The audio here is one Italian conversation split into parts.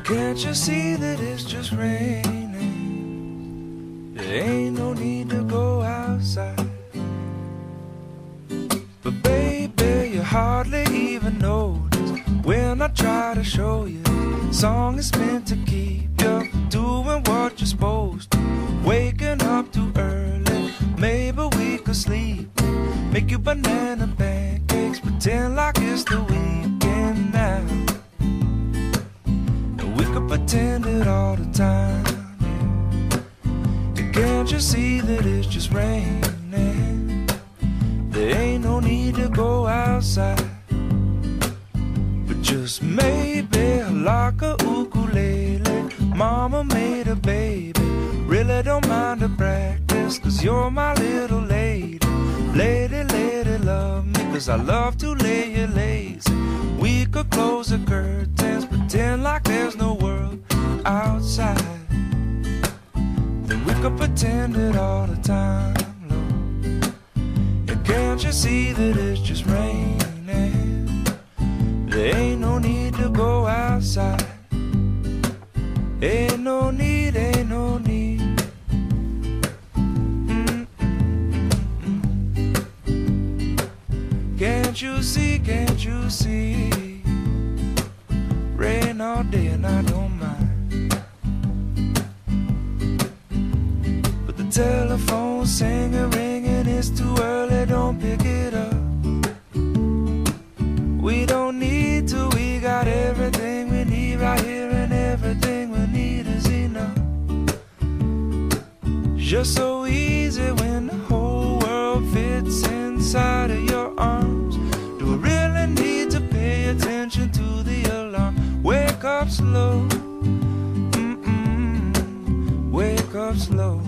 Can't you see that it's just raining? There ain't no need to go outside. But baby, you hardly even notice when I try to show you. The song is meant to keep you doing what you're supposed to. Waking up too early, maybe we could sleep. Make you banana pancakes, pretend like it's the weekend now. And we could pretend it all the time, yeah. And can't you see that it's just raining? There ain't no need to go outside. But just maybe like a ukulele, mama made a baby. Really don't mind the practice, cause you're my little lady. Lady, lady, love me, cause I love to lay you lazy. We could close the curtains, pretend like there's no world outside. Then we could pretend it all the time, Lord. And can't you see that it's just raining? There ain't no need to go outside. Ain't no need, ain't no need. Can't you see, can't you see? Rain all day and I don't mind. But the telephone's singing, ringing, it's too early, don't pick it up. We don't need to, we got everything we need right here, and everything we need is enough. Just so easy when the whole world fits inside of your arms. Do we really need to pay attention to the alarm? Wake up slow, wake up slow.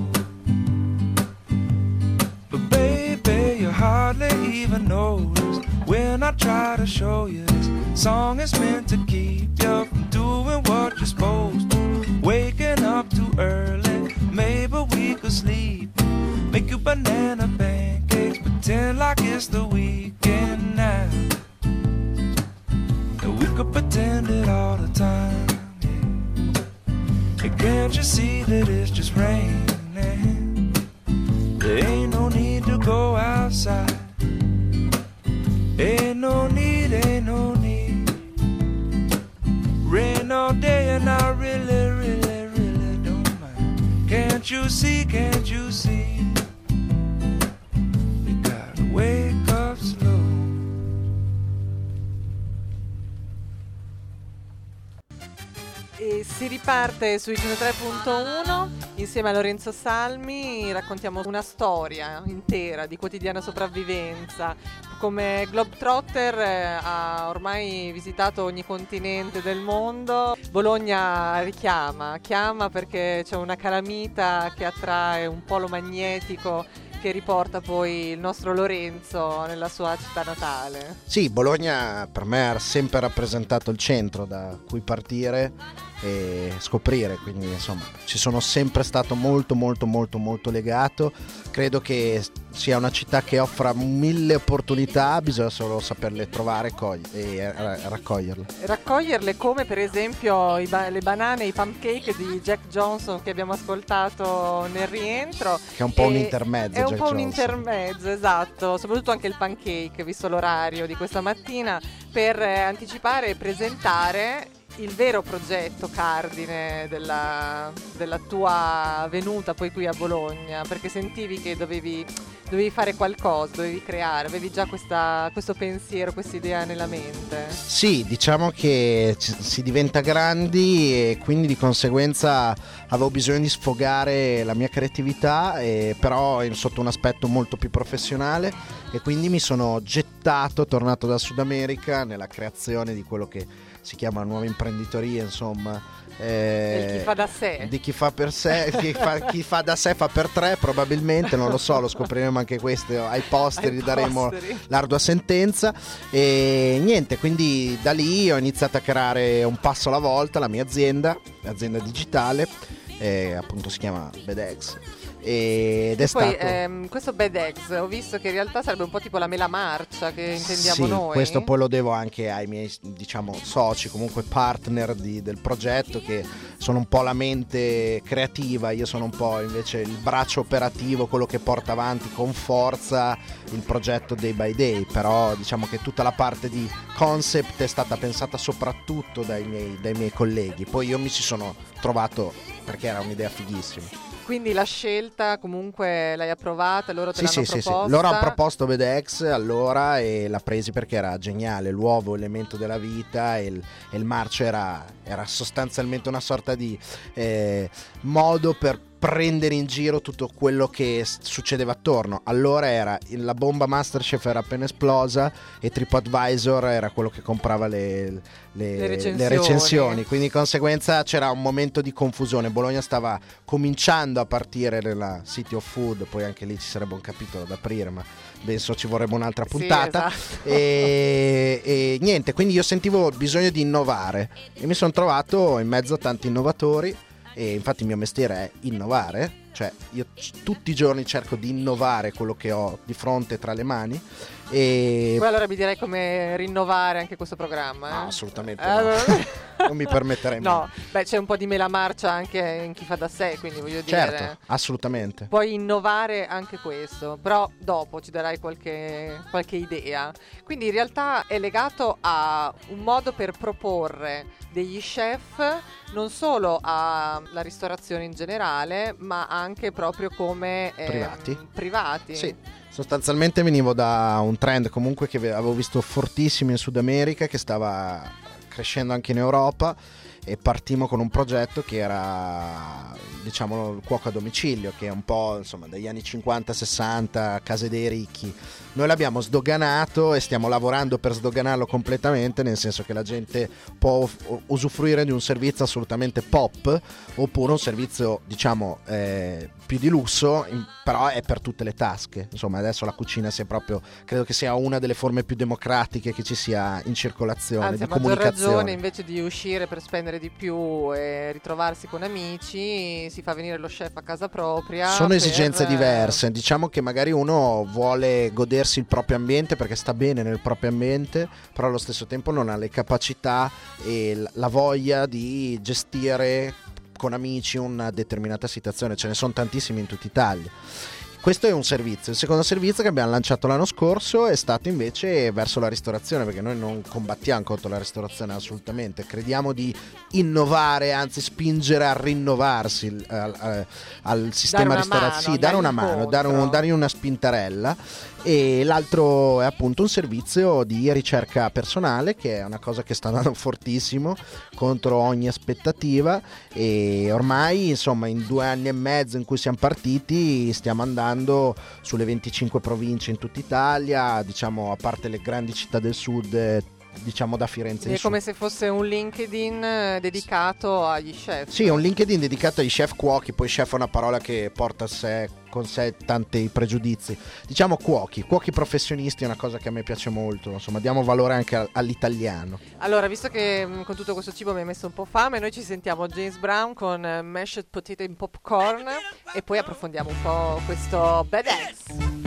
But baby, you hardly even notice when I try to show you. This song is meant to keep you from doing what you're supposed to. Waking up too early, maybe we could sleep. Make you banana pancakes, pretend like it's the weekend now. And we could pretend it all the time, yeah. And can't you see that it's just raining? There ain't no need to go outside. Ain't no need, ain't no need. Rain all day and I really, really, really don't mind. Can't you see, can't you see? We gotta wake up slow. E si riparte sui 103.1 insieme a Lorenzo Salmi. Raccontiamo una storia intera di quotidiana sopravvivenza. Come Globetrotter ha ormai visitato ogni continente del mondo. Bologna chiama perché c'è una calamita che attrae un polo magnetico che riporta poi il nostro Lorenzo nella sua città natale. Sì, Bologna per me ha sempre rappresentato il centro da cui partire e scoprire, quindi insomma ci sono sempre stato molto legato. Credo che sia una città che offra 1000 opportunità, bisogna solo saperle trovare e raccoglierle, come per esempio le banane, i pancake di Jack Johnson che abbiamo ascoltato nel rientro, che è un po' un intermezzo. È un po' un intermezzo, esatto, soprattutto anche il pancake, visto l'orario di questa mattina, per anticipare e presentare il vero progetto cardine della tua venuta poi qui a Bologna, perché sentivi che dovevi fare qualcosa, dovevi creare, avevi già questo pensiero, questa idea nella mente. Sì, diciamo che si diventa grandi e quindi di conseguenza avevo bisogno di sfogare la mia creatività, però sotto un aspetto molto più professionale, e quindi mi sono tornato da Sud America nella creazione di quello che si chiama nuova imprenditoria, insomma, chi fa da sé, di chi fa per sé, chi fa da sé fa per tre, probabilmente, non lo so, lo scopriremo anche questo ai posteri, daremo l'ardua sentenza. E niente, quindi da lì ho iniziato a creare un passo alla volta la mia azienda digitale, appunto si chiama Bedex, ed è poi stato... questo Bad Eggs ho visto che in realtà sarebbe un po' tipo la mela marcia che intendiamo sì, noi. questo poi lo devo anche ai miei, diciamo, soci, comunque partner del progetto, che sono un po' la mente creativa, io sono un po' invece il braccio operativo, quello che porta avanti con forza il progetto Day by Day. Però diciamo che tutta la parte di concept è stata pensata soprattutto dai miei colleghi, poi io mi ci sono trovato perché era un'idea fighissima. Quindi la scelta comunque l'hai approvata, loro te l'hanno proposta? Sì. Loro hanno proposto Bad Eggs allora e l'ha presi perché era geniale, l'uovo, elemento della vita, e il marcio era sostanzialmente una sorta di modo per prendere in giro tutto quello che succedeva attorno. Allora la bomba Masterchef era appena esplosa e TripAdvisor era quello che comprava le recensioni, quindi di conseguenza c'era un momento di confusione. Bologna stava cominciando a partire nella City of Food, poi anche lì ci sarebbe un capitolo da aprire, ma penso ci vorrebbe un'altra puntata. Sì, esatto. e niente, quindi io sentivo il bisogno di innovare e mi sono trovato in mezzo a tanti innovatori. E infatti il mio mestiere è innovare, cioè io tutti i giorni cerco di innovare quello che ho di fronte tra le mani. E poi allora mi direi come rinnovare anche questo programma. No, assolutamente no. Non mi permetterei mai. No, beh, c'è un po' di mela marcia anche in chi fa da sé, quindi voglio certo, dire, assolutamente. puoi innovare anche questo, però dopo ci darai qualche idea. Quindi in realtà è legato a un modo per proporre degli chef non solo alla ristorazione in generale, ma anche proprio come privati. Sì. Sostanzialmente venivo da un trend comunque che avevo visto fortissimo in Sud America, che stava crescendo anche in Europa, e partimmo con un progetto che era, diciamo, il cuoco a domicilio, che è un po', insomma, dagli anni 50-60, case dei ricchi. Noi l'abbiamo sdoganato e stiamo lavorando per sdoganarlo completamente, nel senso che la gente può usufruire di un servizio assolutamente pop, oppure un servizio, diciamo, più di lusso, però è per tutte le tasche. Insomma, adesso la cucina credo che sia una delle forme più democratiche che ci sia in circolazione. Anzi, di a maggior comunicazione. ragione, invece di uscire per spendere di più e ritrovarsi con amici, si fa venire lo chef a casa propria. Sono esigenze diverse, diciamo che magari uno vuole godersi il proprio ambiente perché sta bene nel proprio ambiente, però allo stesso tempo non ha le capacità e la voglia di gestire con amici una determinata situazione. Ce ne sono tantissimi in tutta Italia. Questo è un servizio. Il secondo servizio che abbiamo lanciato l'anno scorso è stato invece verso la ristorazione, perché noi non combattiamo contro la ristorazione assolutamente, crediamo di innovare, anzi spingere a rinnovarsi al sistema ristorazio, dare una mano, dare una spintarella. E l'altro è appunto un servizio di ricerca personale, che è una cosa che sta andando fortissimo contro ogni aspettativa, e ormai, insomma, in 2 anni e mezzo in cui siamo partiti stiamo andando sulle 25 province in tutta Italia, diciamo, a parte le grandi città del sud, diciamo da Firenze in è su. come se fosse un LinkedIn dedicato agli chef. Sì, un LinkedIn dedicato ai chef cuochi. Poi chef è una parola che porta con sé tanti pregiudizi. Diciamo cuochi professionisti è una cosa che a me piace molto. Insomma, diamo valore anche all'italiano. Allora, visto che con tutto questo cibo mi hai messo un po' fame, noi ci sentiamo James Brown con Mashed Potato and Popcorn e poi approfondiamo un po' questo Bad Eggs.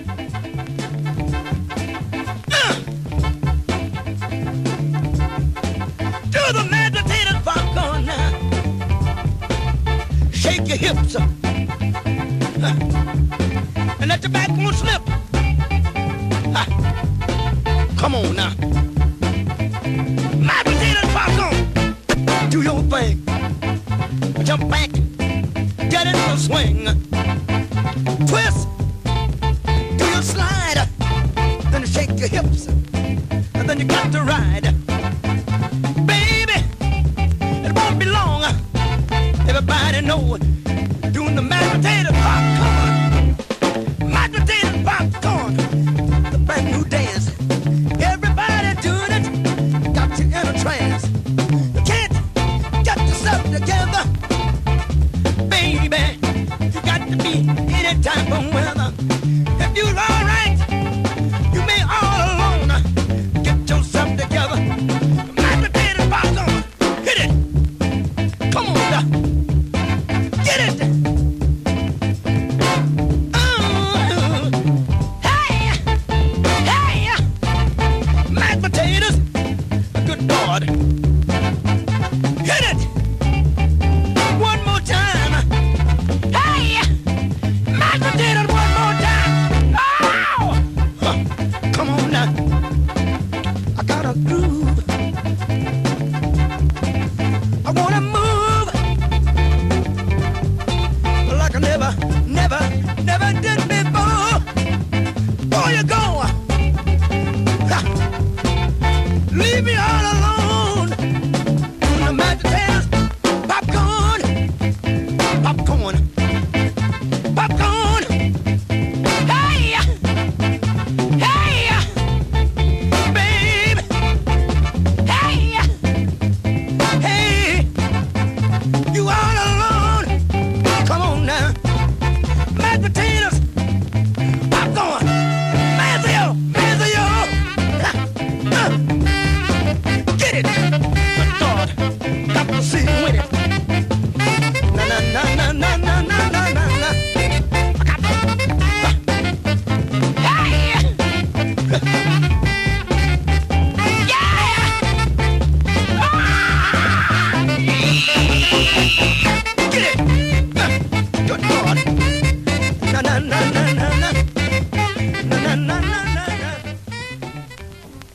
Do the meditated popcorn now. Shake your hips up. And let your backbone slip. Come on now. Meditated popcorn. Do your thing. Jump back. Get in the swing. Twist. Do your slide. Then shake your hips. And then you got to ride. Everybody know doing the mashed potato popcorn. Mashed potato popcorn, the brand new dance. Everybody doing it, got you in a trance. You can't get yourself together, baby. You got to be any type of weather.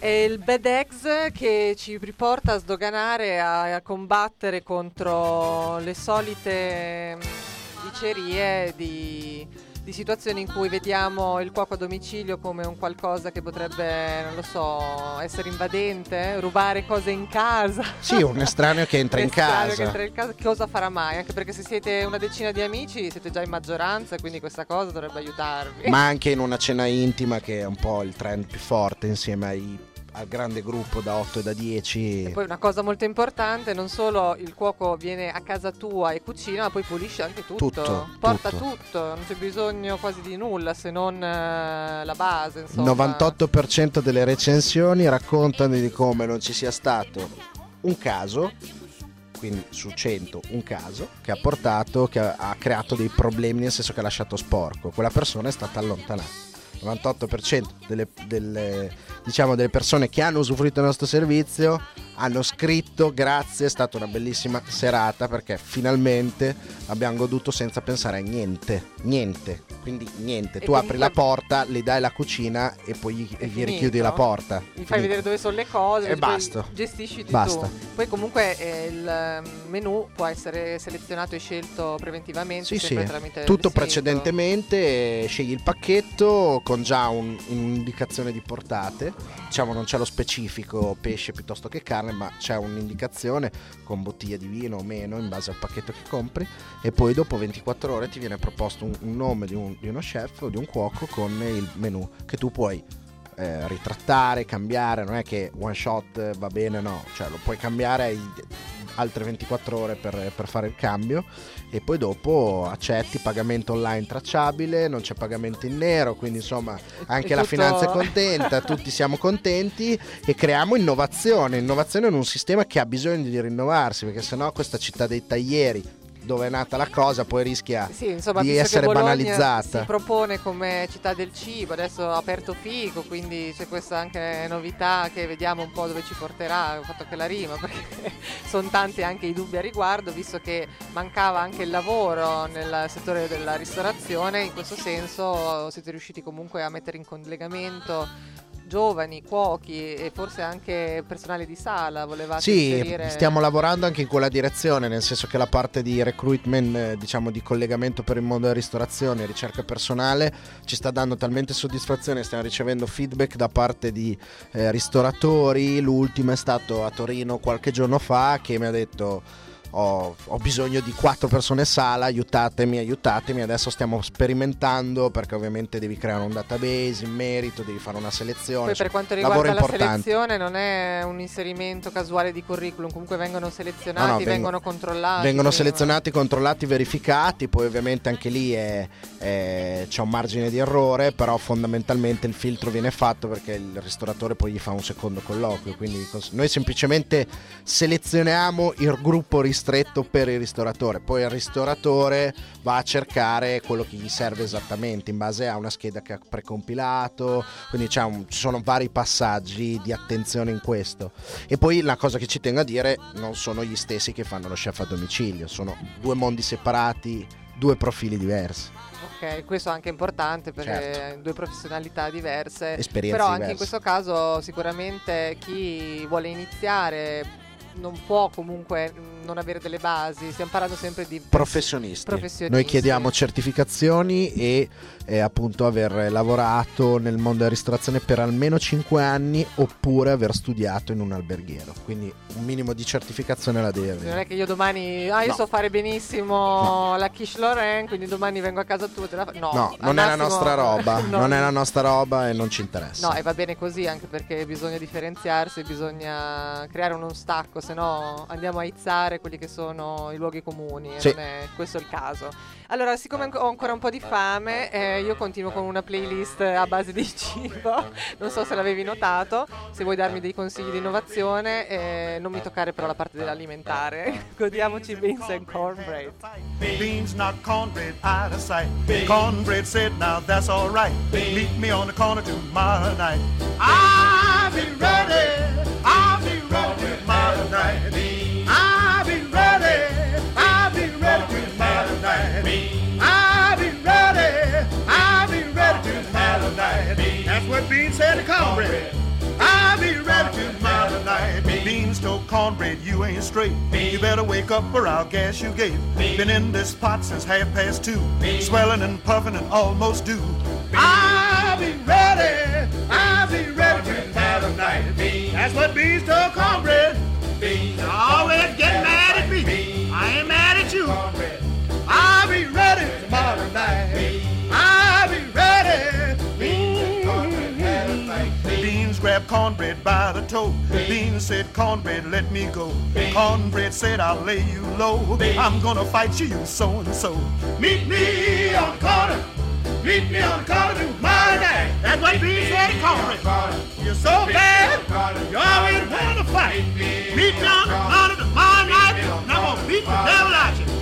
È il bad eggs che ci riporta a sdoganare, a combattere contro le solite dicerie di situazioni in cui vediamo il cuoco a domicilio come un qualcosa che potrebbe, non lo so, essere invadente, rubare cose in casa. Sì, un estraneo che entra in casa. Che entra in casa, cosa farà mai? Anche perché se siete una decina di amici siete già in maggioranza, quindi questa cosa dovrebbe aiutarvi. Ma anche in una cena intima, che è un po' il trend più forte insieme al grande gruppo da 8 e da 10. E poi una cosa molto importante, non solo il cuoco viene a casa tua e cucina, ma poi pulisce anche tutto. Porta tutto, non c'è bisogno quasi di nulla se non la base, insomma. Il 98% delle recensioni raccontano di come non ci sia stato un caso, quindi su 100 un caso, che ha creato dei problemi, nel senso che ha lasciato sporco. Quella persona è stata allontanata. 98% delle persone che hanno usufruito del nostro servizio hanno scritto grazie, è stata una bellissima serata perché finalmente abbiamo goduto senza pensare a niente, quindi niente, tu apri la porta, le dai la cucina e poi gli richiudi la porta, gli fai vedere dove sono le cose e basta, gestisci basta. Tu poi comunque il menù può essere selezionato e scelto preventivamente, sempre tramite tutto il precedentemente, scegli il pacchetto con già un'indicazione di portate, diciamo non c'è lo specifico pesce piuttosto che carne, ma c'è un'indicazione con bottiglia di vino o meno in base al pacchetto che compri, e poi dopo 24 ore ti viene proposto un nome di uno chef o di un cuoco con il menù che tu puoi ritrattare, cambiare, non è che one shot va bene, no, cioè lo puoi cambiare, hai altre 24 ore per fare il cambio, e poi dopo accetti pagamento online tracciabile, non c'è pagamento in nero, quindi insomma anche la finanza è contenta, tutti siamo contenti, e creiamo innovazione in un sistema che ha bisogno di rinnovarsi, perché sennò questa città dei taglieri dove è nata la cosa poi rischia di essere banalizzata. Si propone come città del cibo, adesso ha aperto Fico, quindi c'è questa anche novità che vediamo un po' dove ci porterà, ho fatto che la rima perché sono tanti anche i dubbi a riguardo, visto che mancava anche il lavoro nel settore della ristorazione. In questo senso siete riusciti comunque a mettere in collegamento giovani, cuochi e forse anche personale di sala. Volevate inserire... stiamo lavorando anche in quella direzione, nel senso che la parte di recruitment, diciamo di collegamento per il mondo della ristorazione e ricerca personale ci sta dando talmente soddisfazione, stiamo ricevendo feedback da parte di ristoratori. L'ultimo è stato a Torino qualche giorno fa, che mi ha detto: ho bisogno di 4 persone sala, aiutatemi, adesso stiamo sperimentando, perché ovviamente devi creare un database in merito, devi fare una selezione. Poi per quanto riguarda la selezione non è un inserimento casuale di curriculum, comunque vengono selezionati, vengono controllati. Vengono selezionati, controllati, verificati, poi ovviamente anche lì c'è un margine di errore, però fondamentalmente il filtro viene fatto perché il ristoratore poi gli fa un secondo colloquio, quindi noi semplicemente selezioniamo il gruppo ristretto per il ristoratore, poi il ristoratore va a cercare quello che gli serve esattamente in base a una scheda che ha precompilato, quindi ci sono vari passaggi di attenzione in questo. E poi la cosa che ci tengo a dire, non sono gli stessi che fanno lo chef a domicilio, sono 2 mondi separati, 2 profili diversi. Ok, questo è anche importante perché certo, 2 professionalità diverse, esperienze però diverse. Anche in questo caso sicuramente chi vuole iniziare non può comunque non avere delle basi, stiamo parlando sempre di professionisti. Noi chiediamo certificazioni e appunto aver lavorato nel mondo della ristorazione per almeno 5 anni oppure aver studiato in un alberghiero, quindi un minimo di certificazione la deve avere. Non è che io domani io so fare benissimo la quiche Lorraine, quindi domani vengo a casa tua, te la no, non è la nostra roba, non è la nostra roba e non ci interessa. No, e va bene così, anche perché bisogna differenziarsi, bisogna creare uno stacco, se no andiamo a izzare quelli che sono i luoghi comuni, sì. Non è questo il caso. Allora, siccome ho ancora un po' di fame, io continuo con una playlist a base di cibo. Non so se l'avevi notato, se vuoi darmi dei consigli di innovazione, non mi toccare però la parte dell'alimentare. Godiamoci beans and cornbread. Beans, not cornbread, out of sight. Cornbread said, now that's all right. Meet me on the corner tomorrow night. I'll be ready tomorrow night. I'll be ready tomorrow night. I'll be ready tomorrow night. That's what Bean said to cornbread. I'll be ready tomorrow night. Beanstalk cornbread, you ain't straight. You better wake up or I'll gas you gate. Been in this pot since 2:30, swelling and puffing and almost due. I'll be ready tomorrow night. That's what beanstalk cornbread. You always get mad at me. I ain't mad at you. I'll be ready tomorrow night. I'll be ready. Beans grabbed cornbread by the toe. Beans said, cornbread, let me go. Cornbread said, I'll lay you low. I'm gonna fight you, you so and so. Meet me on the corner. Meet me on the corner tomorrow night. That's what Beans said to cornbread. You're so bad, you always want to fight. Meet me on the corner tomorrow night, and I'm gonna beat the devil out you.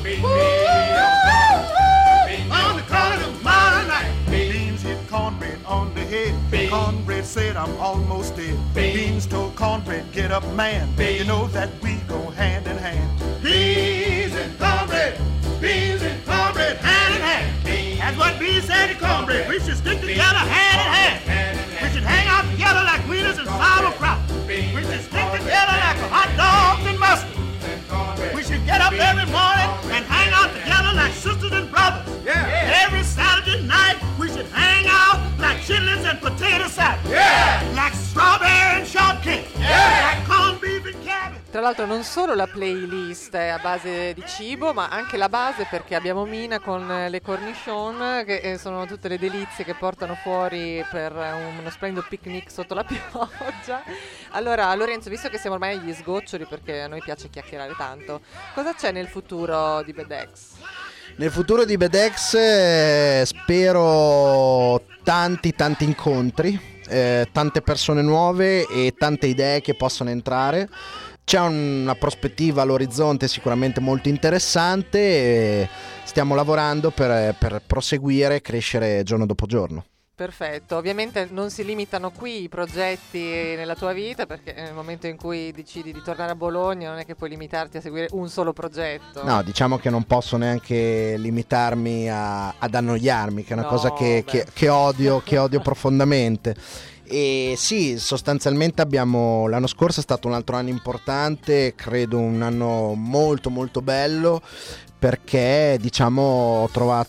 On the corner tomorrow night. Beans hit cornbread on the head. Cornbread said, I'm almost dead. Beans told cornbread, get up, man. You know that we go hand in hand. Beans and cornbread, hand in hand. That's what Beans said to cornbread. We should stick together hand in hand. We should hang out together like wieners and sauerkraut. We should stick together like hot dogs and mustard. We should get up every morning and hang out together like sisters and brothers. Yeah. Every Saturday night we should hang out like chitlins and potato salad. Yeah. Like strawberry and shortcake. Yeah. Like corned beef and cabbage. Tra l'altro non solo la playlist è a base di cibo, ma anche la base, perché abbiamo Mina con le cornichon, che sono tutte le delizie che portano fuori per uno splendido picnic sotto la pioggia. Allora Lorenzo, visto che siamo ormai agli sgoccioli, perché a noi piace chiacchierare tanto, cosa c'è nel futuro di Bad X? Nel futuro di Bad X spero tanti incontri, tante persone nuove e tante idee che possono entrare. C'è una prospettiva all'orizzonte sicuramente molto interessante e stiamo lavorando per proseguire e crescere giorno dopo giorno. Perfetto, ovviamente non si limitano qui i progetti nella tua vita, perché nel momento in cui decidi di tornare a Bologna non è che puoi limitarti a seguire un solo progetto. No, diciamo che non posso neanche limitarmi ad annoiarmi, che è una cosa che odio profondamente. E sì, sostanzialmente l'anno scorso è stato un altro anno importante, credo un anno molto molto bello, perché diciamo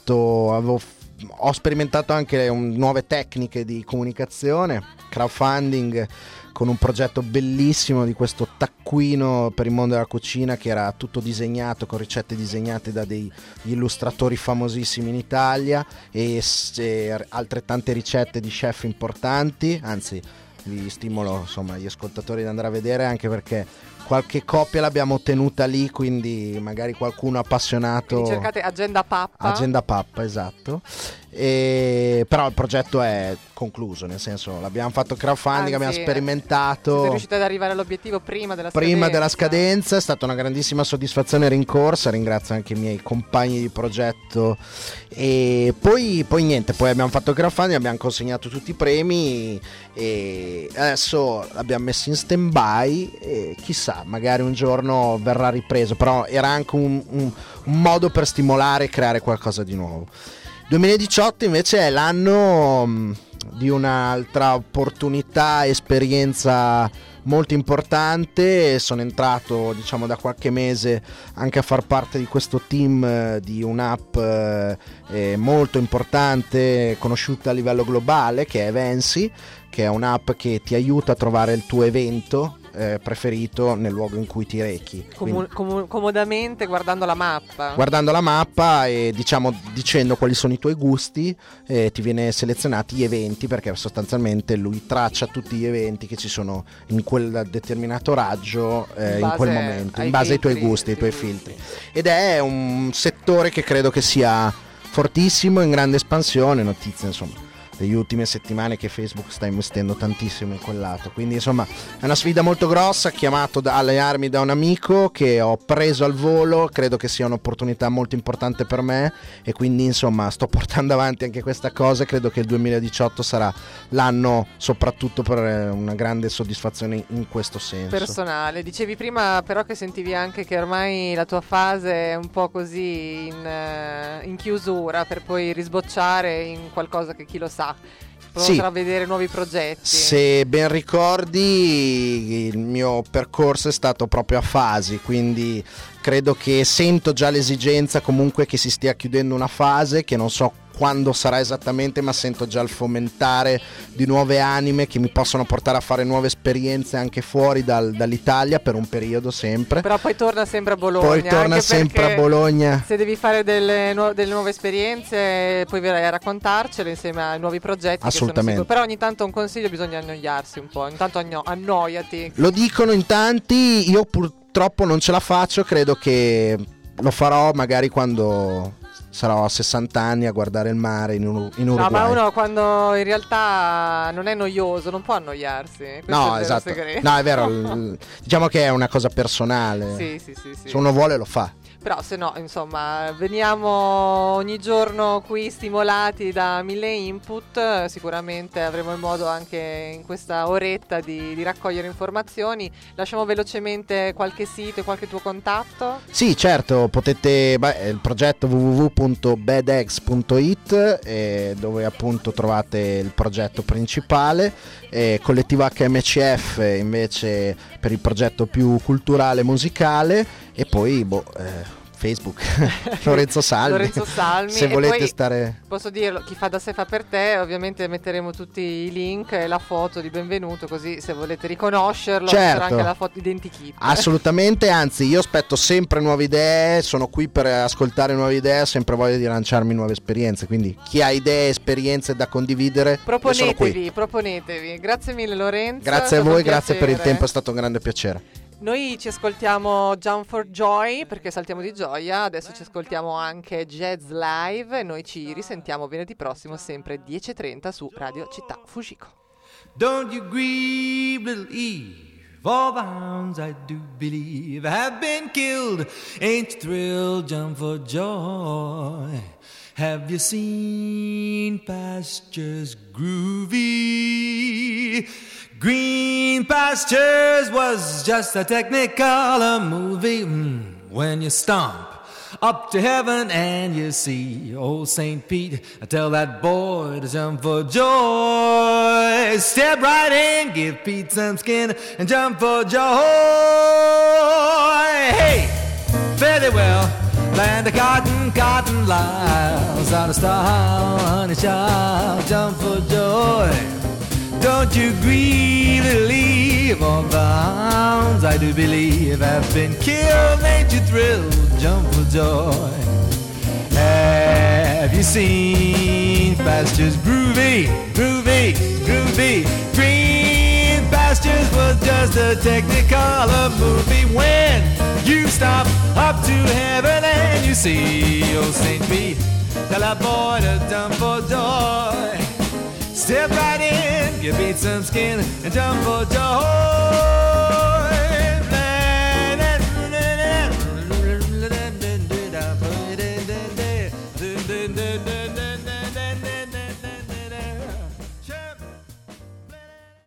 ho sperimentato anche nuove tecniche di comunicazione, crowdfunding, con un progetto bellissimo di questo taccuino per il mondo della cucina che era tutto disegnato, con ricette disegnate da degli illustratori famosissimi in Italia e altrettante ricette di chef importanti. Anzi, vi stimolo insomma gli ascoltatori ad andare a vedere, anche perché qualche copia l'abbiamo ottenuta lì, quindi magari qualcuno appassionato. Quindi cercate Agenda Pappa, esatto. Però il progetto è concluso, nel senso l'abbiamo fatto crowdfunding, abbiamo sperimentato. Siete riusciti ad arrivare all'obiettivo prima della scadenza. È stata una grandissima soddisfazione e rincorsa. Ringrazio anche i miei compagni di progetto. E poi niente, poi abbiamo fatto il crowdfunding, abbiamo consegnato tutti i premi e adesso l'abbiamo messo in stand by e chissà, magari un giorno verrà ripreso. Però era anche un modo per stimolare e creare qualcosa di nuovo. 2018 invece è l'anno di un'altra opportunità, esperienza molto importante. Sono entrato diciamo da qualche mese anche a far parte di questo team di un'app molto importante, conosciuta a livello globale, che è Evensi, che è un'app che ti aiuta a trovare il tuo evento preferito nel luogo in cui ti rechi. Comodamente guardando la mappa e diciamo dicendo quali sono i tuoi gusti, ti viene selezionati gli eventi, perché sostanzialmente lui traccia tutti gli eventi che ci sono in quel determinato raggio in quel momento, in base ai tuoi gusti, ai tuoi filtri. Ed è un settore che credo che sia fortissimo, in grande espansione. Notizie insomma delle ultime settimane che Facebook sta investendo tantissimo in quel lato, quindi insomma è una sfida molto grossa. Chiamato alle armi da un amico che ho preso al volo, credo che sia un'opportunità molto importante per me e quindi insomma sto portando avanti anche questa cosa. Credo che il 2018 sarà l'anno soprattutto per una grande soddisfazione in questo senso personale. Dicevi prima però che sentivi anche che ormai la tua fase è un po' così in chiusura, per poi risbocciare in qualcosa che chi lo sa va. Potrà vedere nuovi progetti. Se ben ricordi, il mio percorso è stato proprio a fasi, quindi credo che sento già l'esigenza comunque che si stia chiudendo una fase, che non so quando sarà esattamente, ma sento già il fomentare di nuove anime che mi possono portare a fare nuove esperienze anche fuori dall'Italia per un periodo sempre. Però poi torna sempre a Bologna. Poi torna sempre a Bologna. Se devi fare delle nuove esperienze, poi verrai a raccontarcele insieme ai nuovi progetti. Assolutamente. Però ogni tanto un consiglio: bisogna annoiarsi un po'. Intanto annoiati. Lo dicono in tanti, io purtroppo non ce la faccio, credo che lo farò magari quando sarò a 60 anni a guardare il mare in Uruguay. No, ma uno quando in realtà non è noioso non può annoiarsi. No, esatto. No, è vero. Diciamo che è una cosa personale. Sì. Se uno vuole lo fa. Però se no, insomma, veniamo ogni giorno qui stimolati da 1000 input. Sicuramente avremo il modo anche in questa oretta di raccogliere informazioni. Lasciamo velocemente qualche sito e qualche tuo contatto. Sì, certo, potete il progetto www.badex.it, dove appunto trovate il progetto principale, collettivo HMCF invece per il progetto più culturale e musicale, e poi Facebook Lorenzo Salmi. Se volete poi, stare, posso dirlo, chi fa da sé fa per te. Ovviamente metteremo tutti i link e la foto di benvenuto, così se volete riconoscerlo c'era anche la foto identikit. Assolutamente, anzi io aspetto sempre nuove idee, sono qui per ascoltare nuove idee, ho sempre voglia di lanciarmi nuove esperienze, quindi chi ha idee, esperienze da condividere, proponetevi. Grazie mille Lorenzo. Grazie a voi, grazie per il tempo, è stato un grande piacere. Noi ci ascoltiamo Jump for Joy perché saltiamo di gioia. Adesso ci ascoltiamo anche Jazz Live e noi ci risentiamo venerdì prossimo sempre 10:30 su Radio Città Fujiko. Don't you grieve, little Eve, all the hounds I do believe have been killed. Ain't you thrilled, jump for joy. Have you seen pastures groovy? Green Pastures was just a Technicolor movie. When you stomp up to heaven and you see old St. Pete, I tell that boy to jump for joy. Step right in, give Pete some skin and jump for joy. Hey, fairly well, land of cotton lives, out of style, honey child, jump for joy. Don't you grieve, little Eve, all the hounds I do believe have been killed. Ain't you thrilled, jump for joy. Have you seen pastures groovy, groovy, groovy? Green Pastures was just a Technicolor movie. When you stop up to heaven and you see old St. Pete, tell that boy to jump for joy. Step right in, you beat some skin and jump for joy.